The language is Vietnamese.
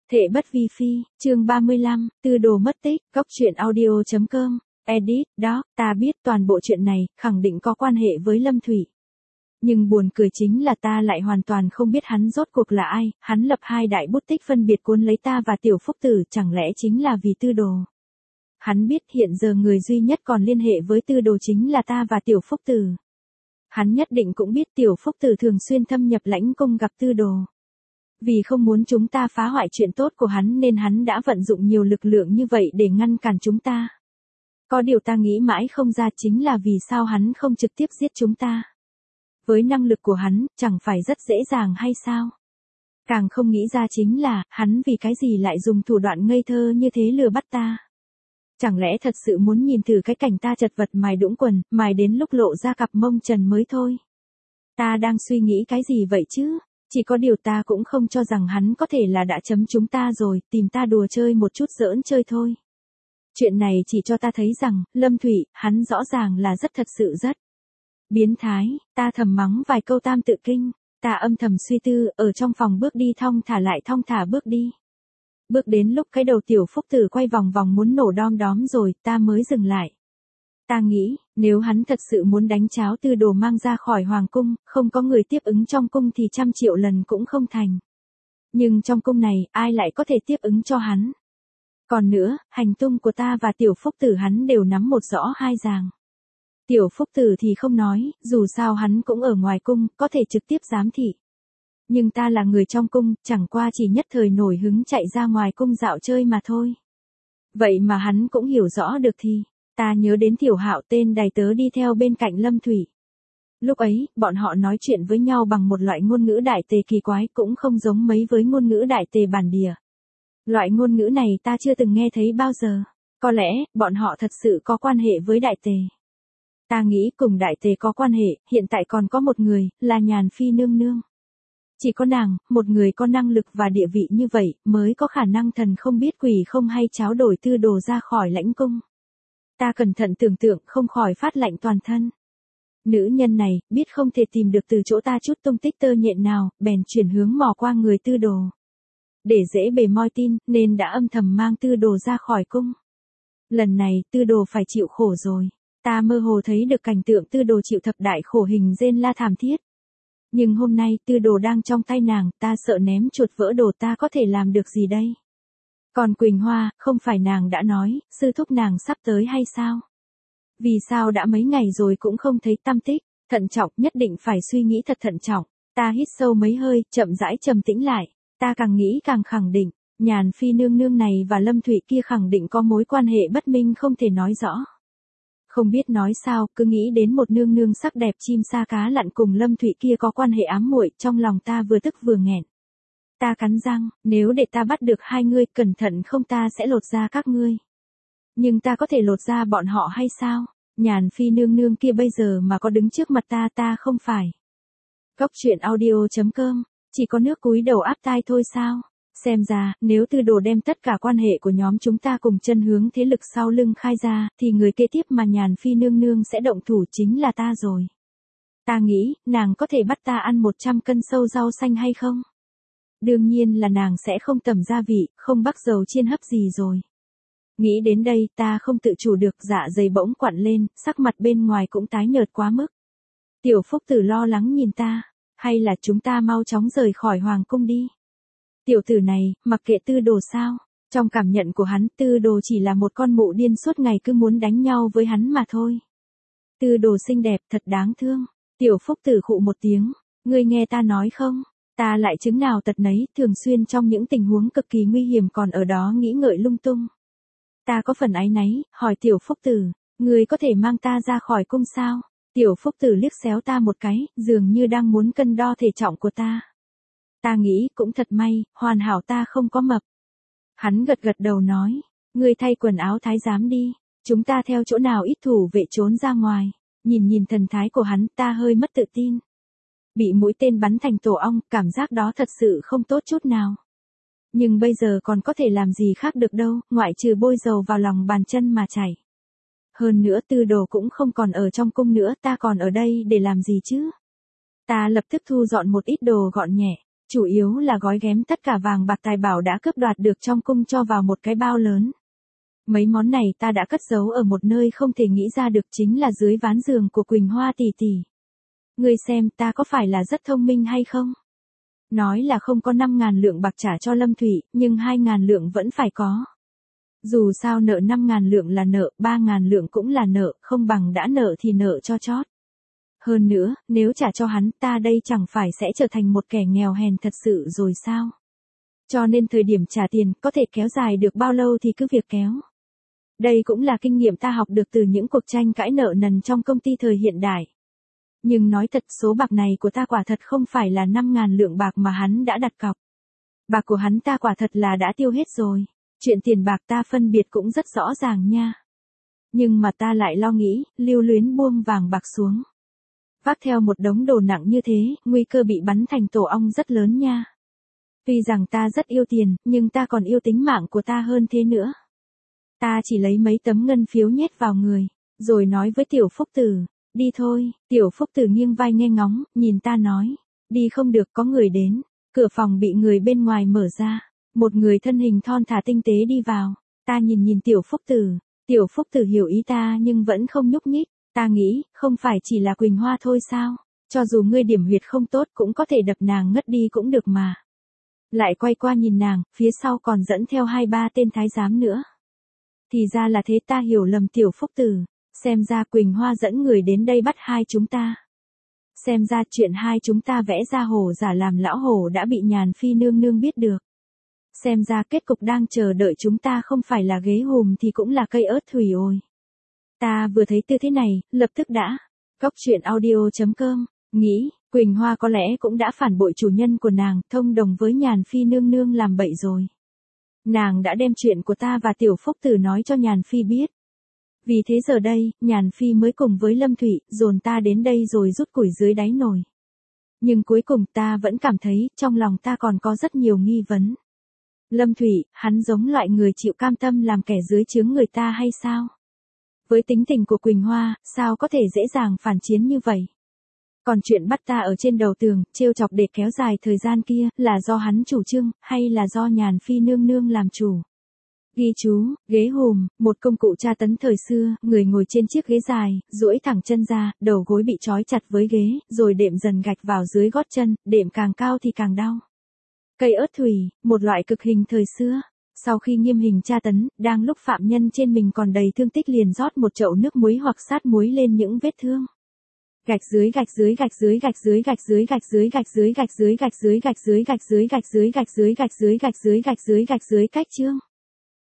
Thệ bất vi phi, chương 35, Tư Đồ mất tích, góc truyện audio.com, edit, đó, ta biết toàn bộ chuyện này, khẳng định có quan hệ với Lâm Thủy. Nhưng buồn cười chính là ta lại hoàn toàn không biết hắn rốt cuộc là ai, hắn lập hai đại bút tích phân biệt cuốn lấy ta và Tiểu Phúc Tử, chẳng lẽ chính là vì Tư Đồ. Hắn biết hiện giờ người duy nhất còn liên hệ với Tư Đồ chính là ta và Tiểu Phúc Tử. Hắn nhất định cũng biết Tiểu Phúc Tử thường xuyên thâm nhập lãnh cung gặp Tư Đồ. Vì không muốn chúng ta phá hoại chuyện tốt của hắn nên hắn đã vận dụng nhiều lực lượng như vậy để ngăn cản chúng ta. Có điều ta nghĩ mãi không ra chính là vì sao hắn không trực tiếp giết chúng ta. Với năng lực của hắn, chẳng phải rất dễ dàng hay sao? Càng không nghĩ ra chính là, hắn vì cái gì lại dùng thủ đoạn ngây thơ như thế lừa bắt ta. Chẳng lẽ thật sự muốn nhìn thử cái cảnh ta chật vật mài đũng quần, mài đến lúc lộ ra cặp mông trần mới thôi. Ta đang suy nghĩ cái gì vậy chứ? Chỉ có điều ta cũng không cho rằng hắn có thể là đã chấm chúng ta rồi, tìm ta đùa chơi một chút giỡn chơi thôi. Chuyện này chỉ cho ta thấy rằng, Lâm Thủy, hắn rõ ràng là thật sự rất biến thái, ta thầm mắng vài câu tam tự kinh, ta âm thầm suy tư, ở trong phòng bước đi thong thả bước đi. Bước đến lúc cái đầu Tiểu Phúc Tử quay vòng vòng muốn nổ đom đóm rồi, ta mới dừng lại. Ta nghĩ, nếu hắn thật sự muốn đánh cháo Tư Đồ mang ra khỏi hoàng cung, không có người tiếp ứng trong cung thì 100 triệu lần cũng không thành. Nhưng trong cung này, ai lại có thể tiếp ứng cho hắn? Còn nữa, hành tung của ta và Tiểu Phúc Tử hắn đều nắm một rõ hai ràng. Tiểu Phúc Tử thì không nói, dù sao hắn cũng ở ngoài cung, có thể trực tiếp giám thị. Nhưng ta là người trong cung, chẳng qua chỉ nhất thời nổi hứng chạy ra ngoài cung dạo chơi mà thôi. Vậy mà hắn cũng hiểu rõ được thì, ta nhớ đến Tiểu Hạo tên đầy tớ đi theo bên cạnh Lâm Thủy. Lúc ấy, bọn họ nói chuyện với nhau bằng một loại ngôn ngữ đại tề kỳ quái cũng không giống mấy với ngôn ngữ đại tề bản địa. Loại ngôn ngữ này ta chưa từng nghe thấy bao giờ. Có lẽ, bọn họ thật sự có quan hệ với đại tề. Ta nghĩ cùng đại tề có quan hệ, hiện tại còn có một người, là Nhàn Phi nương nương. Chỉ có nàng, một người có năng lực và địa vị như vậy, mới có khả năng thần không biết quỷ không hay tráo đổi Tư Đồ ra khỏi lãnh cung. Ta cẩn thận tưởng tượng không khỏi phát lạnh toàn thân. Nữ nhân này, biết không thể tìm được từ chỗ ta chút tung tích tơ nhện nào, bèn chuyển hướng mò qua người Tư Đồ. Để dễ bề moi tin, nên đã âm thầm mang Tư Đồ ra khỏi cung. Lần này, Tư Đồ phải chịu khổ rồi. Ta mơ hồ thấy được cảnh tượng Tư Đồ chịu thập đại khổ hình rên la thảm thiết. Nhưng hôm nay Tư Đồ đang trong tay nàng, ta sợ ném chuột vỡ đồ ta có thể làm được gì đây? Còn Quỳnh Hoa, không phải nàng đã nói, sư thúc nàng sắp tới hay sao? Vì sao đã mấy ngày rồi cũng không thấy tăm tích, thận trọng nhất định phải suy nghĩ thật thận trọng. Ta hít sâu mấy hơi, chậm rãi trầm tĩnh lại, ta càng nghĩ càng khẳng định, Nhàn Phi nương nương này và Lâm Thủy kia khẳng định có mối quan hệ bất minh không thể nói rõ. Không biết nói sao, cứ nghĩ đến một nương nương sắc đẹp chim sa cá lặn cùng Lâm Thủy kia có quan hệ ám muội, trong lòng ta vừa tức vừa nghẹn. Ta cắn răng, nếu để ta bắt được hai ngươi, cẩn thận không ta sẽ lột ra các ngươi. Nhưng ta có thể lột ra bọn họ hay sao? Nhàn Phi nương nương kia bây giờ mà có đứng trước mặt ta không phải. Góc truyện audio.com, chỉ có nước cúi đầu áp tai thôi sao? Xem ra, nếu Tư Đồ đem tất cả quan hệ của nhóm chúng ta cùng chân hướng thế lực sau lưng khai ra, thì người kế tiếp mà Nhàn Phi nương nương sẽ động thủ chính là ta rồi. Ta nghĩ, nàng có thể bắt ta ăn 100 cân sâu rau xanh hay không? Đương nhiên là nàng sẽ không tẩm gia vị, không bắc dầu chiên hấp gì rồi. Nghĩ đến đây, ta không tự chủ được, dạ dày bỗng quặn lên, sắc mặt bên ngoài cũng tái nhợt quá mức. Tiểu Phúc Tử lo lắng nhìn ta, hay là chúng ta mau chóng rời khỏi hoàng cung đi. Tiểu tử này, mặc kệ Tư Đồ sao, trong cảm nhận của hắn, Tư Đồ chỉ là một con mụ điên suốt ngày cứ muốn đánh nhau với hắn mà thôi. Tư Đồ xinh đẹp, thật đáng thương. Tiểu Phúc Tử khụ một tiếng, ngươi nghe ta nói không? Ta lại chứng nào tật nấy, thường xuyên trong những tình huống cực kỳ nguy hiểm còn ở đó nghĩ ngợi lung tung. Ta có phần áy náy, hỏi Tiểu Phúc Tử, ngươi có thể mang ta ra khỏi cung sao? Tiểu Phúc Tử liếc xéo ta một cái, dường như đang muốn cân đo thể trọng của ta. Ta nghĩ cũng thật may, hoàn hảo ta không có mập. Hắn gật gật đầu nói, ngươi thay quần áo thái giám đi, chúng ta theo chỗ nào ít thủ vệ trốn ra ngoài. Nhìn thần thái của hắn, ta hơi mất tự tin. Bị mũi tên bắn thành tổ ong, cảm giác đó thật sự không tốt chút nào. Nhưng bây giờ còn có thể làm gì khác được đâu, ngoại trừ bôi dầu vào lòng bàn chân mà chảy. Hơn nữa Tư Đồ cũng không còn ở trong cung nữa, ta còn ở đây để làm gì chứ? Ta lập tức thu dọn một ít đồ gọn nhẹ, chủ yếu là gói ghém tất cả vàng bạc tài bảo đã cướp đoạt được trong cung cho vào một cái bao lớn. Mấy món này ta đã cất giấu ở một nơi không thể nghĩ ra được, chính là dưới ván giường của Quỳnh Hoa tỷ tỷ. Ngươi xem ta có phải là rất thông minh hay không? Nói là không có 5.000 lượng bạc trả cho Lâm Thụy, nhưng 2.000 lượng vẫn phải có. Dù sao nợ 5.000 lượng là nợ, 3.000 lượng cũng là nợ, không bằng đã nợ thì nợ cho chót. Hơn nữa, nếu trả cho hắn, ta đây chẳng phải sẽ trở thành một kẻ nghèo hèn thật sự rồi sao? Cho nên thời điểm trả tiền, có thể kéo dài được bao lâu thì cứ việc kéo. Đây cũng là kinh nghiệm ta học được từ những cuộc tranh cãi nợ nần trong công ty thời hiện đại. Nhưng nói thật, số bạc này của ta quả thật không phải là 5.000 lượng bạc mà hắn đã đặt cọc. Bạc của hắn ta quả thật là đã tiêu hết rồi. Chuyện tiền bạc ta phân biệt cũng rất rõ ràng nha. Nhưng mà ta lại lo nghĩ, lưu luyến buông vàng bạc xuống. Vác theo một đống đồ nặng như thế, nguy cơ bị bắn thành tổ ong rất lớn nha. Tuy rằng ta rất yêu tiền, nhưng ta còn yêu tính mạng của ta hơn thế nữa. Ta chỉ lấy mấy tấm ngân phiếu nhét vào người, rồi nói với Tiểu Phúc Tử, đi thôi. Tiểu Phúc Tử nghiêng vai nghe ngóng, nhìn ta nói, đi không được, có người đến. Cửa phòng bị người bên ngoài mở ra, một người thân hình thon thả tinh tế đi vào. Ta nhìn Tiểu Phúc Tử, Tiểu Phúc Tử hiểu ý ta nhưng vẫn không nhúc nhích. Ta nghĩ, không phải chỉ là Quỳnh Hoa thôi sao? Cho dù ngươi điểm huyệt không tốt cũng có thể đập nàng ngất đi cũng được mà. Lại quay qua nhìn nàng, phía sau còn dẫn theo 2-3 tên thái giám nữa. Thì ra là thế, ta hiểu lầm Tiểu Phúc Tử. Xem ra Quỳnh Hoa dẫn người đến đây bắt hai chúng ta. Xem ra chuyện hai chúng ta vẽ ra hổ giả làm lão hổ đã bị Nhàn Phi nương nương biết được. Xem ra kết cục đang chờ đợi chúng ta không phải là ghế hùm thì cũng là cây ớt thủy ôi. Ta vừa thấy tư thế này, lập tức đã. Góc truyện audio.com, nghĩ, Quỳnh Hoa có lẽ cũng đã phản bội chủ nhân của nàng, thông đồng với Nhàn Phi nương nương làm bậy rồi. Nàng đã đem chuyện của ta và Tiểu Phúc Tử nói cho Nhàn Phi biết. Vì thế giờ đây, Nhàn Phi mới cùng với Lâm Thụy, dồn ta đến đây rồi rút củi dưới đáy nồi. Nhưng cuối cùng ta vẫn cảm thấy, trong lòng ta còn có rất nhiều nghi vấn. Lâm Thụy, hắn giống loại người chịu cam tâm làm kẻ dưới trướng người ta hay sao? Với tính tình của Quỳnh Hoa, sao có thể dễ dàng phản chiến như vậy? Còn chuyện bắt ta ở trên đầu tường, trêu chọc để kéo dài thời gian kia, là do hắn chủ trương, hay là do Nhàn Phi nương nương làm chủ? Ghi chú, ghế hùm, một công cụ tra tấn thời xưa, người ngồi trên chiếc ghế dài, duỗi thẳng chân ra, đầu gối bị trói chặt với ghế, rồi đệm dần gạch vào dưới gót chân, đệm càng cao thì càng đau. Cây ớt thủy, một loại cực hình thời xưa. Sau khi nghiêm hình tra tấn, đang lúc phạm nhân trên mình còn đầy thương tích liền rót một chậu nước muối hoặc sát muối lên những vết thương. Gạch dưới gạch dưới gạch dưới gạch dưới gạch dưới gạch dưới gạch dưới gạch dưới gạch dưới gạch dưới gạch dưới gạch dưới gạch dưới gạch dưới gạch dưới gạch dưới gạch dưới cách chương.